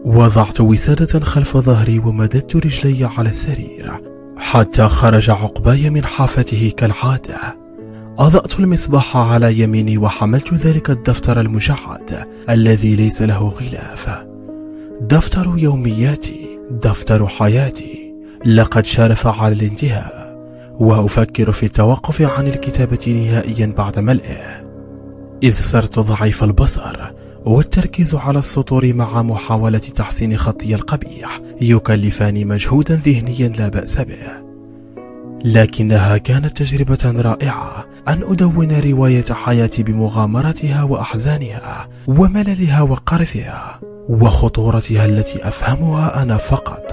وضعت وسادة خلف ظهري ومددت رجلي على السرير حتى خرج عقباي من حافته كالعادة. أضأت المصباح على يميني وحملت ذلك الدفتر المجعد الذي ليس له غلاف. دفتر يومياتي، دفتر حياتي، لقد شارف على الانتهاء، وأفكر في التوقف عن الكتابة نهائيا بعد ملئه، إذ صرت ضعيف البصر، والتركيز على السطور مع محاولة تحسين خطي القبيح يكلفاني مجهودا ذهنيا لا بأس به. لكنها كانت تجربة رائعة أن أدون رواية حياتي بمغامرتها وأحزانها ومللها وقرفها وخطورتها التي أفهمها أنا فقط.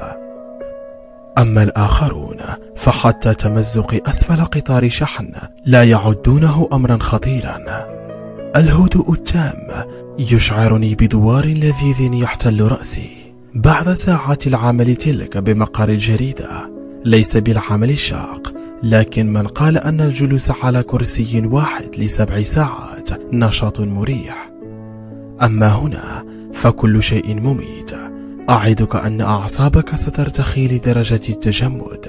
أما الآخرون فحتى تمزق أسفل قطار شحن لا يعدونه أمرا خطيرا. الهدوء التام يشعرني بدوار لذيذ يحتل رأسي بعد ساعات العمل تلك بمقر الجريدة. ليس بالعمل الشاق، لكن من قال أن الجلوس على كرسي واحد ل7 ساعات نشاط مريح. أما هنا فكل شيء مميت. أعدك أن أعصابك سترتخي لدرجة التجمد.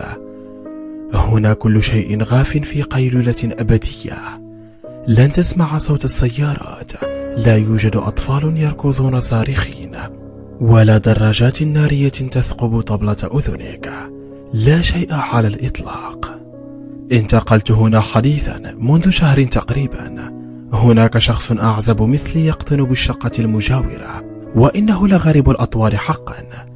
هنا كل شيء غاف في قيلولة أبدية. لن تسمع صوت السيارات، لا يوجد أطفال يركضون صارخين، ولا دراجات نارية تثقب طبلة أذنك. لا شيء على الإطلاق. انتقلت هنا حديثا منذ شهر تقريبا. هناك شخص أعزب مثلي يقطن بالشقة المجاورة، وإنه لغريب الأطوار حقا.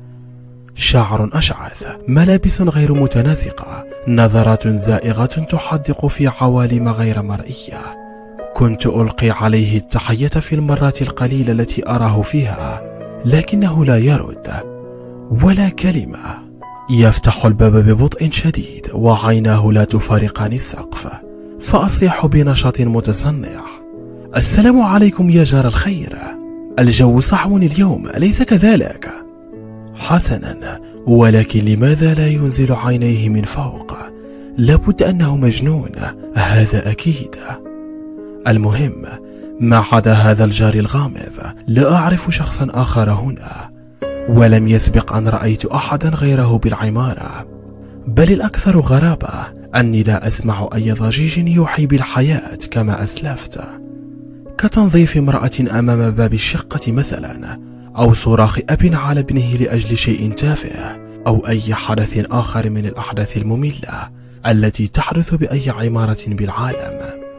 شعر أشعث، ملابس غير متناسقة، نظرات زائغة تحدق في عوالم غير مرئية. كنت ألقي عليه التحية في المرات القليلة التي أراه فيها، لكنه لا يرد ولا كلمة. يفتح الباب ببطء شديد وعيناه لا تفارقان السقف، فأصيح بنشاط متصنع: السلام عليكم يا جار الخير، الجو صحو اليوم أليس كذلك؟ حسنا، ولكن لماذا لا ينزل عينيه من فوق؟ لابد أنه مجنون، هذا أكيد. المهم، ما عدا هذا الجار الغامض لا أعرف شخصا آخر هنا، ولم يسبق أن رأيت أحدا غيره بالعمارة. بل الأكثر غرابة أني لا أسمع أي ضجيج يوحي بالحياة كما أسلفت، كتنظيف امرأة أمام باب الشقة مثلا، أو صراخ أب على ابنه لأجل شيء تافه، أو أي حدث آخر من الأحداث المملة التي تحدث بأي عمارة بالعالم.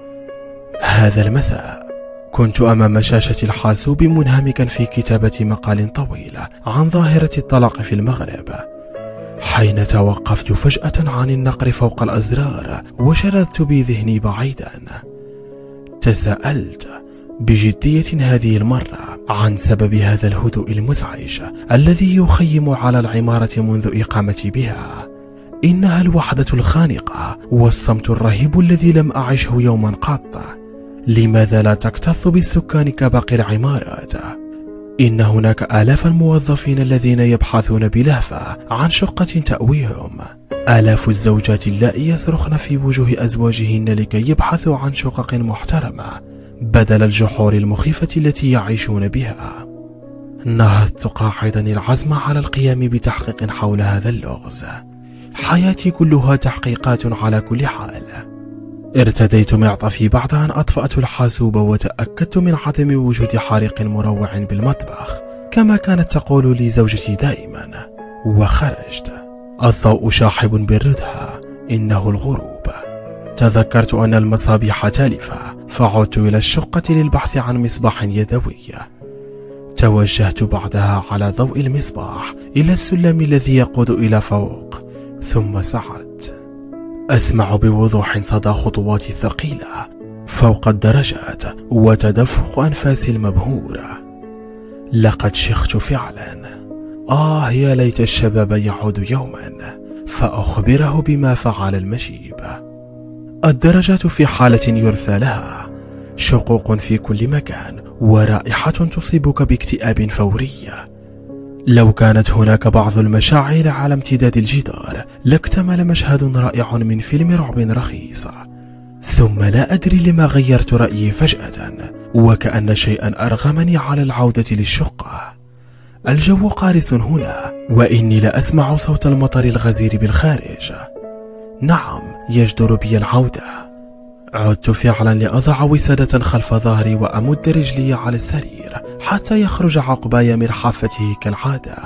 هذا المساء كنت أمام شاشة الحاسوب منهمكا في كتابة مقال طويل عن ظاهرة الطلاق في المغرب، حين توقفت فجأة عن النقر فوق الأزرار وشردت بذهني بعيدا. تساءلت بجدية هذه المرة عن سبب هذا الهدوء المزعج الذي يخيم على العمارة منذ إقامتي بها. إنها الوحدة الخانقة والصمت الرهيب الذي لم أعشه يوما قط. لماذا لا تكتظ بالسكان كباقي العمارات؟ إن هناك آلاف الموظفين الذين يبحثون بلهفة عن شقة تأويهم، آلاف الزوجات اللائي يصرخن في وجوه أزواجهن لكي يبحثوا عن شقق محترمة بدل الجحور المخيفة التي يعيشون بها. نهضت قاعدا العزم على القيام بتحقيق حول هذا اللغز. حياتي كلها تحقيقات على كل حال. ارتديت معطفي بعد أن أطفأت الحاسوب وتأكدت من عدم وجود حريق مروع بالمطبخ كما كانت تقول لي زوجتي دائما، وخرجت. الضوء شاحب بالردهة، إنه الغروب. تذكرت أن المصابيح تالفة، فعدت إلى الشقة للبحث عن مصباح يدوي. توجهت بعدها على ضوء المصباح إلى السلم الذي يقود إلى فوق، ثم صعدت. أسمع بوضوح صدى خطواتي الثقيلة فوق الدرجات وتدفق أنفاسي المبهورة. لقد شخت فعلا. يا ليت الشباب يعود يوما فأخبره بما فعل المشيب. الدرجات في حالة يرثى لها، شقوق في كل مكان، ورائحة تصيبك باكتئاب فوري. لو كانت هناك بعض المشاعر على امتداد الجدار لاكتمل مشهد رائع من فيلم رعب رخيص. ثم لا أدري لما غيرت رأيي فجأة، وكأن شيئا أرغمني على العودة للشقة. الجو قارس هنا، وإني لأسمع صوت المطر الغزير بالخارج. نعم، يجدر بي العودة. عدت فعلا لأضع وسادة خلف ظهري وأمد رجلي على السرير حتى يخرج عقباي من حافته كالعادة.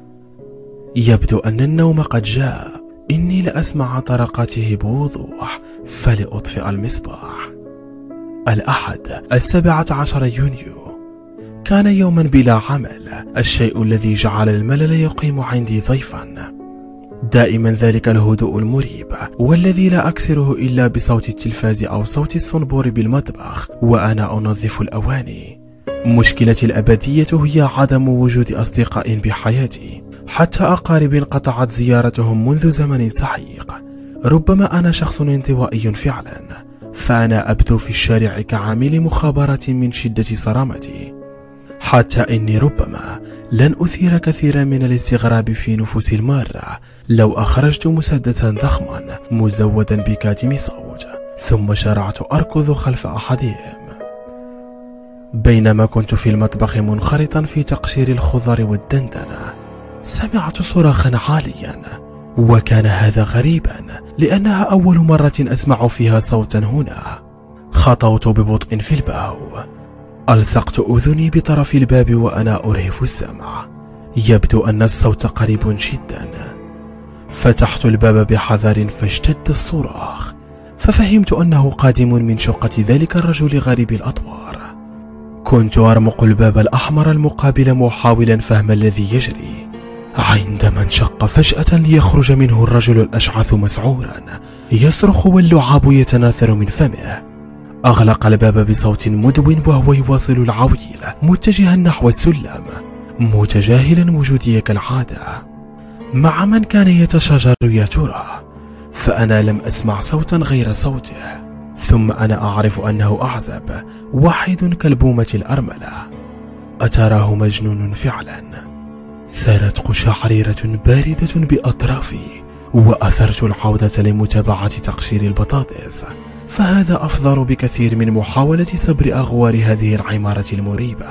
يبدو أن النوم قد جاء. إني لأسمع طرقاته بوضوح، فلأطفئ المصباح. الأحد 17 يونيو كان يوما بلا عمل، الشيء الذي جعل الملل يقيم عندي ضيفا. دائما ذلك الهدوء المريب، والذي لا أكسره إلا بصوت التلفاز أو صوت الصنبور بالمطبخ وأنا أنظف الأواني. مشكلتي الأبدية هي عدم وجود أصدقاء بحياتي، حتى أقارب انقطعت زيارتهم منذ زمن سحيق. ربما أنا شخص انطوائي فعلا، فأنا أبدو في الشارع كعامل مخابرات من شدة صرامتي، حتى إني ربما لن أثير كثيرا من الاستغراب في نفوس المارة لو أخرجت مسدسا ضخما مزودا بكاتم صوت ثم شرعت أركض خلف أحدهم. بينما كنت في المطبخ منخرطا في تقشير الخضر والدندنة، سمعت صراخا عاليا، وكان هذا غريبا لأنها أول مرة أسمع فيها صوتا هنا. خطوت ببطء في الباب، ألصقت أذني بطرف الباب وأنا أرهف السمع. يبدو أن الصوت قريب جدا. فتحت الباب بحذر فاشتد الصراخ، ففهمت أنه قادم من شقة ذلك الرجل غريب الأطوار. كنت أرمق الباب الأحمر المقابل محاولا فهم الذي يجري، عندما انشق فجأة ليخرج منه الرجل الأشعث مسعورا يصرخ واللعاب يتناثر من فمه. أغلق الباب بصوت مدو وهو يواصل العويل متجها نحو السلم، متجاهلا وجودي كالعادة. مع من كان يتشاجر يا ترى؟ فأنا لم أسمع صوتا غير صوته، ثم أنا أعرف أنه أعزب، واحد كالبومة الأرملة. أتراه مجنون فعلا؟ سارت قشعريرة باردة بأطرافي، وأثرت العودة لمتابعة تقشير البطاطس، فهذا أفضل بكثير من محاولة صبر أغوار هذه العمارة المريبة.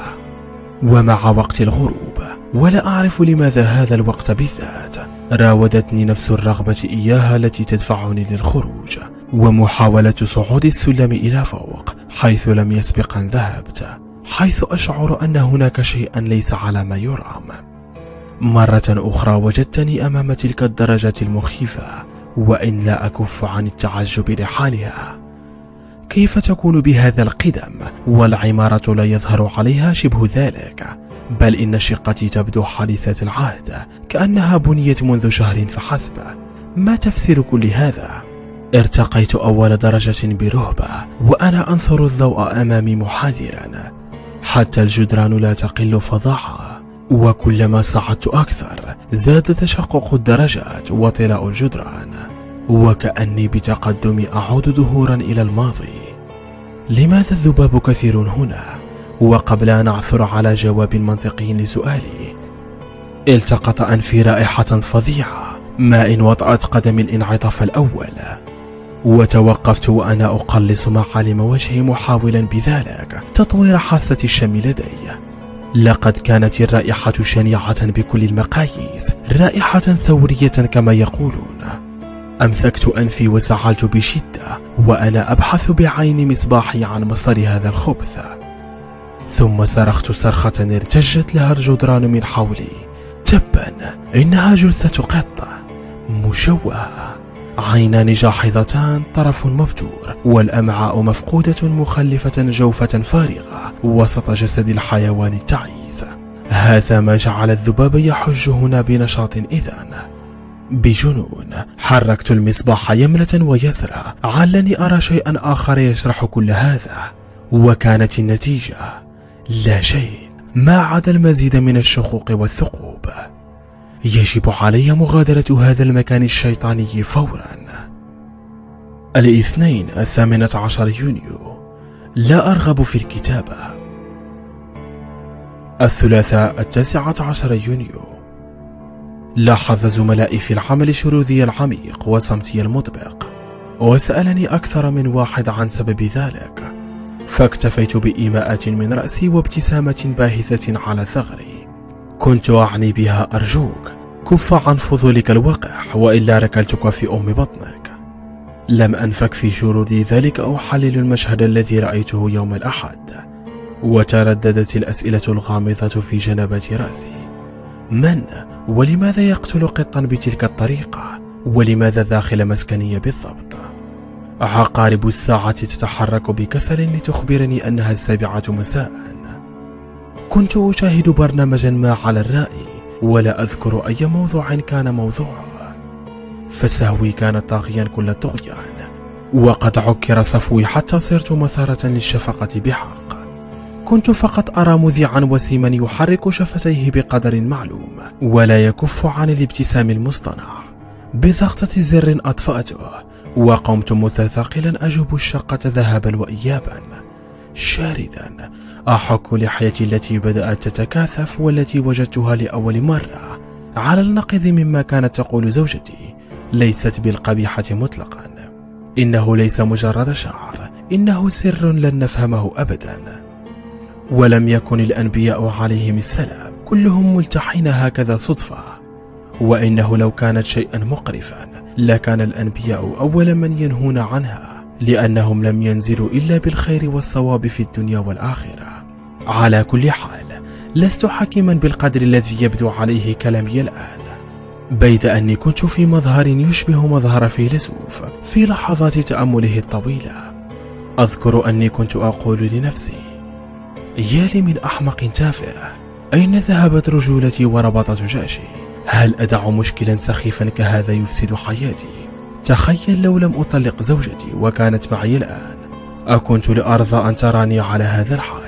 ومع وقت الغروب، ولا أعرف لماذا هذا الوقت بالذات، راودتني نفس الرغبة إياها التي تدفعني للخروج ومحاولة صعود السلم إلى فوق حيث لم يسبق أن ذهبت، حيث أشعر أن هناك شيئا ليس على ما يرام. مرة أخرى وجدتني أمام تلك الدرجة المخيفة، وإن لا أكف عن التعجب لحالها. كيف تكون بهذا القدم والعمارة لا يظهر عليها شبه ذلك؟ بل إن شقتي تبدو حديثة العهد، كأنها بنيت منذ شهر فحسب. ما تفسير كل هذا؟ ارتقيت أول درجة برهبة وأنا أنثر الضوء أمامي محاذرا، حتى الجدران لا تقل فظاعة، وكلما صعدت أكثر زاد تشقق الدرجات وطلاء الجدران، وكأني بتقدمي أعود ظهورا إلى الماضي. لماذا الذباب كثير هنا؟ وقبل أن أعثر على جواب منطقي لسؤالي، التقط أنفي رائحة فظيعة، ما إن وطأت قدمي الانعطاف الأول، وتوقفت وأنا أقلص معالم وجهي محاولا بذلك تطوير حاسة الشم لدي. لقد كانت الرائحة شنيعة بكل المقاييس، رائحة ثورية كما يقولون. أمسكت أنفي وسعلت بشدة وأنا أبحث بعين مصباحي عن مصدر هذا الخبث، ثم صرخت صرخة ارتجت لها الجدران من حولي. تبا، إنها جثة قطة مشوهة، عينان جاحظتان، طرف مبتور، والأمعاء مفقودة مخلفة جوفة فارغة وسط جسد الحيوان التعيس. هذا ما جعل الذباب يحج هنا بنشاط إذن. بجنون حركت المصباح يمنة ويسرى علني أرى شيئا آخر يشرح كل هذا، وكانت النتيجة لا شيء ما عدا المزيد من الشقوق والثقوب. يجب علي مغادرة هذا المكان الشيطاني فورا. الاثنين 18 يونيو، لا أرغب في الكتابة. الثلاثاء 19 يونيو، لاحظ زملائي في العمل شذوذي العميق وصمتي المطبق، وسألني أكثر من واحد عن سبب ذلك، فاكتفيت بإيماءات من رأسي وابتسامة باهثة على ثغري. كنت أعني بها أرجوك كف عن فضولك الوقح وإلا ركلتك في أم بطنك. لم أنفك في شرودي ذلك أو أحلل المشهد الذي رأيته يوم الأحد، وترددت الأسئلة الغامضة في جنبة رأسي. من ولماذا يقتل قطا بتلك الطريقة؟ ولماذا داخل مسكني بالضبط؟ عقارب الساعة تتحرك بكسل لتخبرني أنها 7 مساء. كنت أشاهد برنامجا ما على الرائي ولا أذكر أي موضوع كان موضوعه، فسهوي كان طاغيا كل الطغيان، وقد عكر صفوي حتى صرت مثارة للشفقة بحق. كنت فقط أرى مذيعا وسيما يحرك شفتيه بقدر معلوم ولا يكف عن الابتسام المصطنع. بضغطة زر أطفأته وقمت متثاقلا أجب الشقة ذهابا وإيابا، شاردا أحك لحيتي التي بدأت تتكاثف والتي وجدتها لأول مرة على النقيض مما كانت تقول زوجتي. ليست بالقبيحة مطلقا، إنه ليس مجرد شعر، إنه سر لن نفهمه أبدا. ولم يكن الأنبياء عليهم السلام كلهم ملتحين هكذا صدفة، وإنه لو كانت شيئا مقرفا لكان الأنبياء أول من ينهون عنها، لأنهم لم ينزلوا إلا بالخير والصواب في الدنيا والآخرة. على كل حال لست حكيما بالقدر الذي يبدو عليه كلامي الآن، بيد أني كنت في مظهر يشبه مظهر فيلسوف في لحظات تأمله الطويلة. أذكر أني كنت أقول لنفسي: يا لي من أحمق تافه، أين ذهبت رجولتي وربطة جأشي؟ هل أدع مشكلا سخيفا كهذا يفسد حياتي؟ تخيل لو لم أطلق زوجتي وكانت معي الآن، أكنت لأرضى أن تراني على هذا الحال؟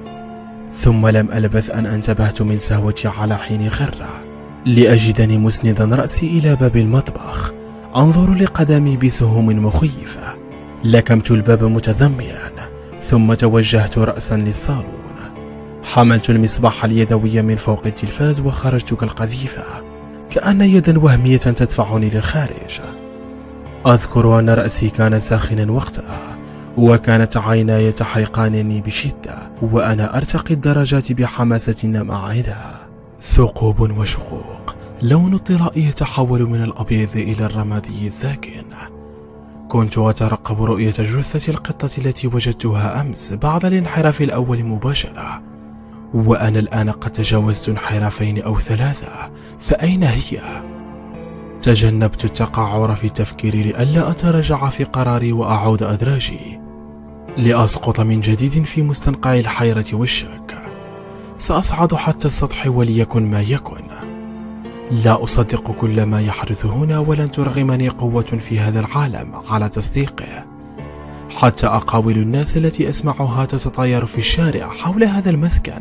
ثم لم ألبث أن انتبهت من سهوتي على حين خرة لأجدني مسندا رأسي إلى باب المطبخ أنظر لقدمي بسهوم مخيفة. لكمت الباب متذمرا ثم توجهت رأسا للصالون. حملت المصباح اليدوي من فوق التلفاز وخرجت كالقذيفة كأن يدا وهمية تدفعني للخارج. أذكر أن رأسي كان ساخنا وقتها، وكانت عيناي تحرقانني بشدة وأنا أرتقي الدرجات بحماسة مع ثقوب وشقوق، لون الطلاء يتحول من الأبيض إلى الرمادي الذاكن. كنت أترقب رؤية جثة القطة التي وجدتها أمس بعد الانحراف الأول مباشرة، وأنا الآن قد تجاوزت انحرافين أو 3، فأين هي؟ تجنبت التقعر في تفكيري لئلا أتراجع في قراري وأعود أدراجي لأسقط من جديد في مستنقع الحيرة والشك. سأصعد حتى السطح وليكن ما يكن. لا أصدق كل ما يحدث هنا، ولن ترغمني قوة في هذا العالم على تصديقه. حتى أقاويل الناس التي أسمعها تتطاير في الشارع حول هذا المسكن،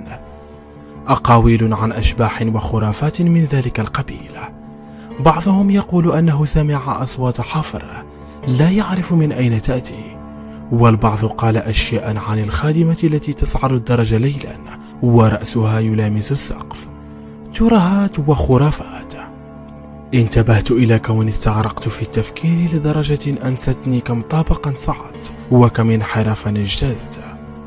أقاويل عن أشباح وخرافات من ذلك القبيل. بعضهم يقول أنه سمع أصوات حفر لا يعرف من أين تأتي، والبعض قال أشياء عن الخادمة التي تصعد الدرج ليلا ورأسها يلامس السقف، ترهات وخرافات. انتبهت إلى كوني استغرقت في التفكير لدرجة أنستني كم طابقا صعدت وكم انحرافا اجتزت،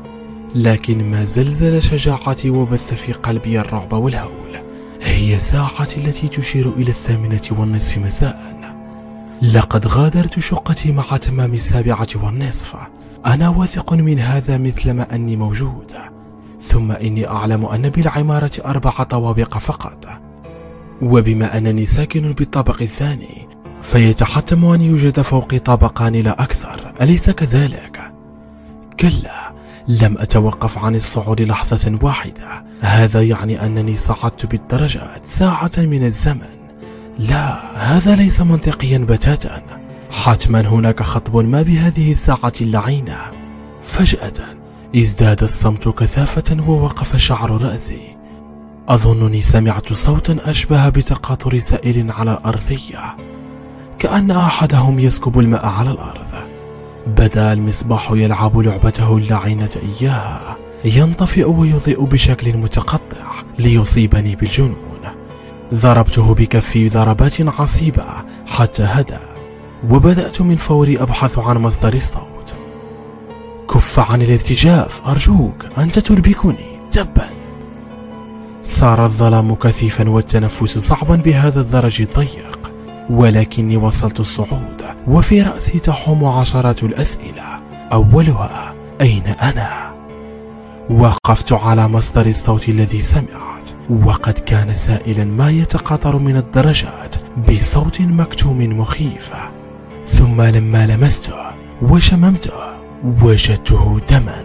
لكن ما زلزل شجاعتي وبث في قلبي الرعب والهول هي ساعة التي تشير إلى 8:30 مساء. لقد غادرت شقتي مع تمام 7:15. أنا واثق من هذا مثلما أني موجود، ثم إني أعلم أن بالعمارة 4 طوابق فقط، وبما أنني ساكن بالطابق الثاني فيتحتم أن يوجد فوقي طابقان لا أكثر، أليس كذلك؟ كلا، لم أتوقف عن الصعود لحظة واحدة. هذا يعني أنني صعدت بالدرجات ساعة من الزمن. لا، هذا ليس منطقيا بتاتا. حتما هناك خطب ما بهذه الساعة اللعينة. فجأة ازداد الصمت كثافة ووقف شعر رأسي. أظنني سمعت صوتا أشبه بتقاطر سائل على الأرضية، كأن أحدهم يسكب الماء على الأرض. بدأ المصباح يلعب لعبته اللعينة إياها، ينطفئ ويضيء بشكل متقطع ليصيبني بالجنون. ضربته بكفي ضربات عصيبة حتى هدأ، وبدأت من فوري أبحث عن مصدر الصوت. كف عن الارتجاف أرجوك، أنت تربكني تبا. صار الظلام كثيفا والتنفس صعبا بهذا الدرج الضيق، ولكني وصلت الصعود وفي رأسي تحوم عشرات الأسئلة. أولها: أين أنا؟ وقفت على مصدر الصوت الذي سمعت، وقد كان سائلا ما يتقاطر من الدرجات بصوت مكتوم مخيف. ثم لما لمسته وشممته وجدته دما.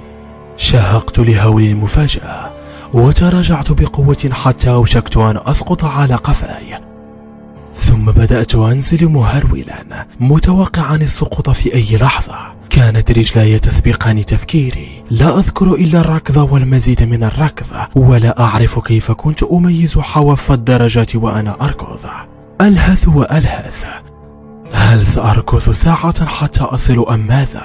شهقت لهول المفاجأة وتراجعت بقوة حتى أوشكت أن أسقط على قفاي، ثم بدأت أنزل مهرولا متوقعا السقوط في أي لحظة. كانت رجلاي تسبقان تفكيري، لا أذكر إلا الركض والمزيد من الركض، ولا أعرف كيف كنت أميز حواف الدرجات وأنا أركض. ألهث وألهث، هل سأركض ساعة حتى أصل أم ماذا؟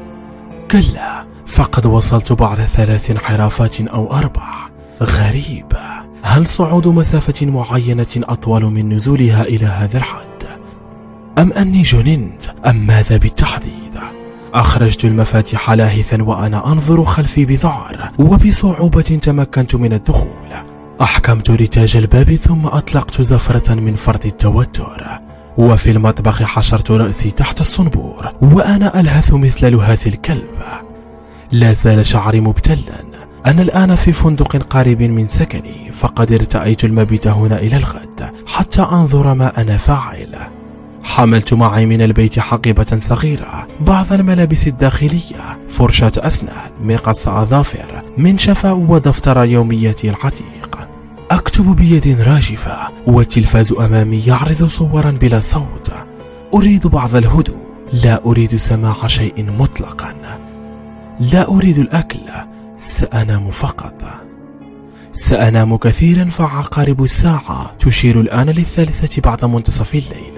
كلا، فقد وصلت بعد 3 انحرافات أو 4. غريب، هل صعود مسافة معينة أطول من نزولها إلى هذا الحد؟ أم أني جننت؟ أم ماذا بالتحديد؟ أخرجت المفاتيح لاهثا وأنا أنظر خلفي بذعر، وبصعوبة تمكنت من الدخول. أحكمت رتاج الباب ثم أطلقت زفرة من فرط التوتر، وفي المطبخ حشرت رأسي تحت الصنبور وأنا ألهث مثل لهاث الكلب. لا زال شعري مبتلا. أنا الآن في فندق قريب من سكني، فقد ارتأيت المبيت هنا إلى الغد حتى أنظر ما أنا فاعل. حملت معي من البيت حقيبة صغيرة، بعض الملابس الداخلية، فرشاة أسنان، مقص أظافر، منشفة، ودفتر يومياتي العتيق. أكتب بيد راجفة، والتلفاز أمامي يعرض صورا بلا صوت. أريد بعض الهدوء، لا أريد سماع شيء مطلقا، لا أريد الأكل. سأنام فقط. سأنام كثيرا، فعقارب الساعة تشير الآن 3 بعد منتصف الليل.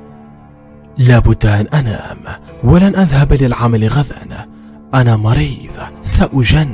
لابد أن أنام، ولن أذهب للعمل غدا. أنا مريض، سأجن.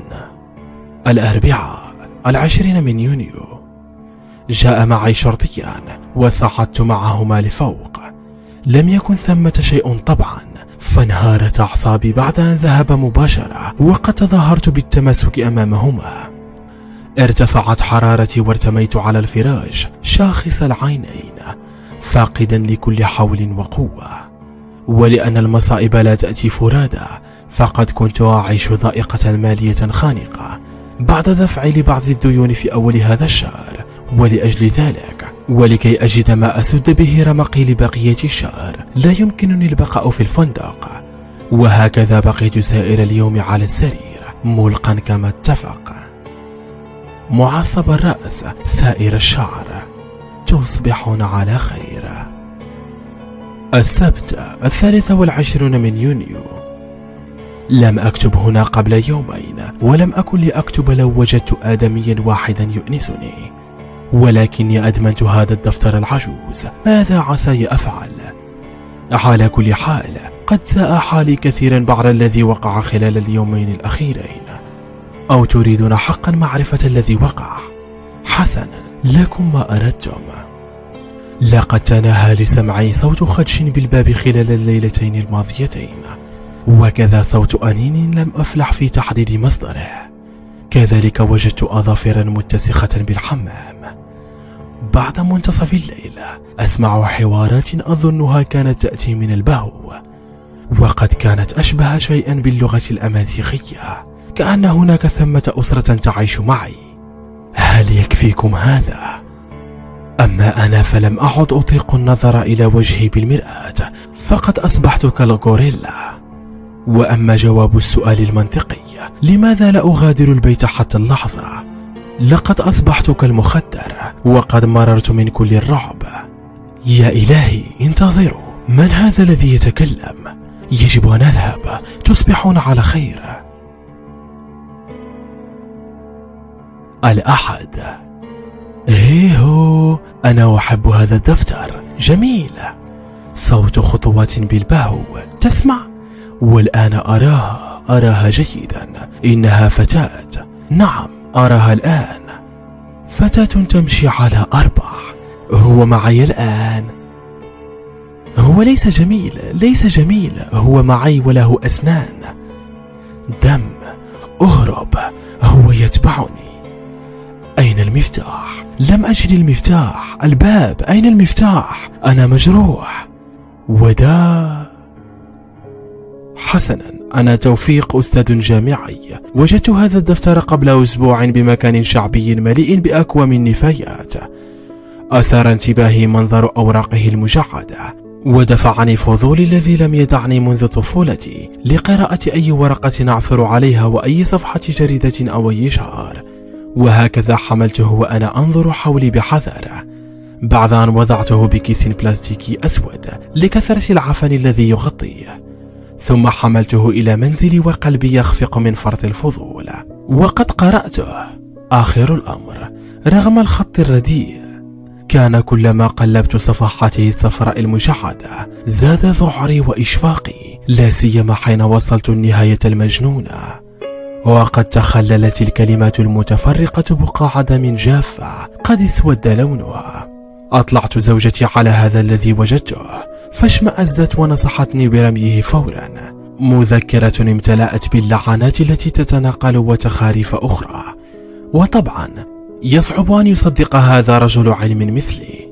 الأربعاء 20 من يونيو. جاء معي شرطيان وصعدت معهما لفوق. لم يكن ثمة شيء طبعا، فانهارت أعصابي بعد أن ذهب مباشرة، وقد تظاهرت بالتماسك أمامهما. ارتفعت حرارتي وارتميت على الفراش شاخص العينين، فاقدا لكل حول وقوة. ولأن المصائب لا تأتي فرادى، فقد كنت أعيش ضائقة مالية خانقة بعد دفعي لبعض الديون في أول هذا الشهر، ولأجل ذلك ولكي أجد ما أسد به رمقي لبقية الشهر لا يمكنني البقاء في الفندق. وهكذا بقيت سائر اليوم على السرير ملقا كما اتفق، معصب الرأس، ثائر الشعر. تصبحون على خير. السبت 23 من يونيو. لم أكتب هنا قبل يومين، ولم أكن لأكتب لو وجدت آدميا واحدا يؤنسني، ولكني أدمنت هذا الدفتر العجوز. ماذا عسى أفعل؟ على كل حال، قد ساء حالي كثيرا بعد الذي وقع خلال اليومين الأخيرين. أو تريدون حقا معرفة الذي وقع؟ حسنا، لكم ما أردتم. لقد تناهى لسمعي صوت خدش بالباب خلال الليلتين الماضيتين، وكذا صوت أنين لم أفلح في تحديد مصدره. كذلك وجدت أظافرا متسخة بالحمام. بعد منتصف الليل أسمع حوارات أظنها كانت تأتي من البهو، وقد كانت أشبه شيئا باللغة الأمازيغية، كأن هناك ثمة أسرة تعيش معي. هل يكفيكم هذا؟ أما أنا فلم أعد أطيق النظر إلى وجهي بالمرآة، فقد أصبحت كالغوريلا. وأما جواب السؤال المنطقي، لماذا لا أغادر البيت حتى اللحظة؟ لقد أصبحت كالمخدر، وقد مررت من كل الرعب. يا إلهي، انتظروا، من هذا الذي يتكلم؟ يجب أن أذهب. تصبحون على خير. الأحد. هو أنا أحب هذا الدفتر، جميل. صوت خطوات بالبهو، تسمع؟ والآن أراها جيدا. إنها فتاة، نعم أراها الآن، فتاة تمشي على 4. هو معي الآن. هو ليس جميل، هو معي وله أسنان. دم، أهرب، هو يتبعني. أين المفتاح؟ لم أجد المفتاح. الباب، أين المفتاح؟ أنا مجروح. حسنا، أنا توفيق، أستاذ جامعي. وجدت هذا الدفتر قبل أسبوع بمكان شعبي مليء بأكوام النفايات. أثار انتباهي منظر أوراقه المجعدة، ودفعني فضولي الذي لم يدعني منذ طفولتي لقراءة أي ورقة أعثر عليها وأي صفحة جريدة أو أي شعار. وهكذا حملته وأنا أنظر حولي بحذر، بعد أن وضعته بكيس بلاستيكي أسود لكثرة العفن الذي يغطيه. ثم حملته إلى منزلي وقلبي يخفق من فرط الفضول. وقد قرأته. آخر الأمر، رغم الخط الرديء، كان كلما قلبت صفحاته الصفراء المجعدة زاد ذعري وإشفاقي، لا سيما حين وصلت النهاية المجنونة. وقد تخللت الكلمات المتفرقة بقاع دم جافة قد اسود لونها. أطلعت زوجتي على هذا الذي وجدته، فاشمأزت ونصحتني برميه فورا، مذكرة امتلأت باللعنات التي تتناقل وتخاريف أخرى. وطبعا يصعب أن يصدق هذا رجل علم مثلي.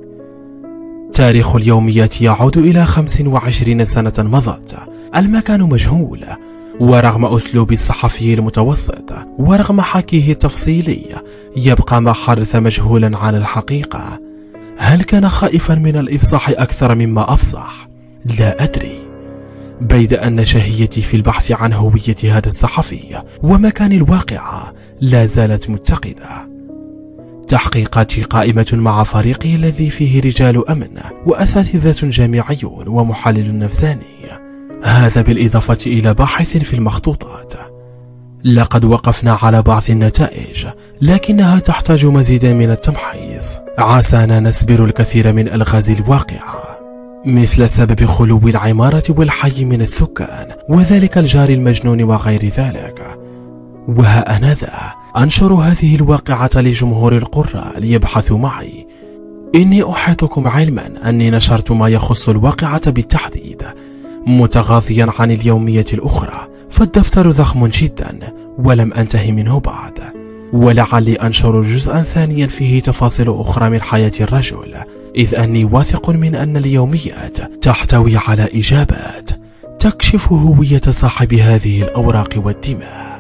تاريخ اليوميات يعود إلى 25 سنة مضت. المكان مجهول، ورغم أسلوب الصحفي المتوسط ورغم حكيه التفصيلي يبقى ما حدث مجهولا عن الحقيقة. هل كان خائفا من الإفصاح أكثر مما أفصح؟ لا أدري، بيد أن شهيتي في البحث عن هوية هذا الصحفي ومكان الواقعة لا زالت متقدة. تحقيقاتي قائمة مع فريقي الذي فيه رجال أمن وأساتذة جامعيون ومحلل نفساني، هذا بالإضافة إلى باحث في المخطوطات. لقد وقفنا على بعض النتائج، لكنها تحتاج مزيدا من التمحيص. عسانا نسبر الكثير من ألغاز الواقعة، مثل سبب خلو العمارة والحي من السكان وذلك الجار المجنون وغير ذلك. وها أنا ذا أنشر هذه الواقعة لجمهور القراء ليبحثوا معي. إني أحيطكم علما أني نشرت ما يخص الواقعة بالتحديد، متغاضيا عن اليومية الأخرى، فالدفتر ضخم جدا ولم أنتهي منه بعد. ولعلي أنشر جزءا ثانيا فيه تفاصيل أخرى من حياة الرجل، إذ أني واثق من أن اليوميات تحتوي على إجابات تكشف هوية صاحب هذه الأوراق والدماء.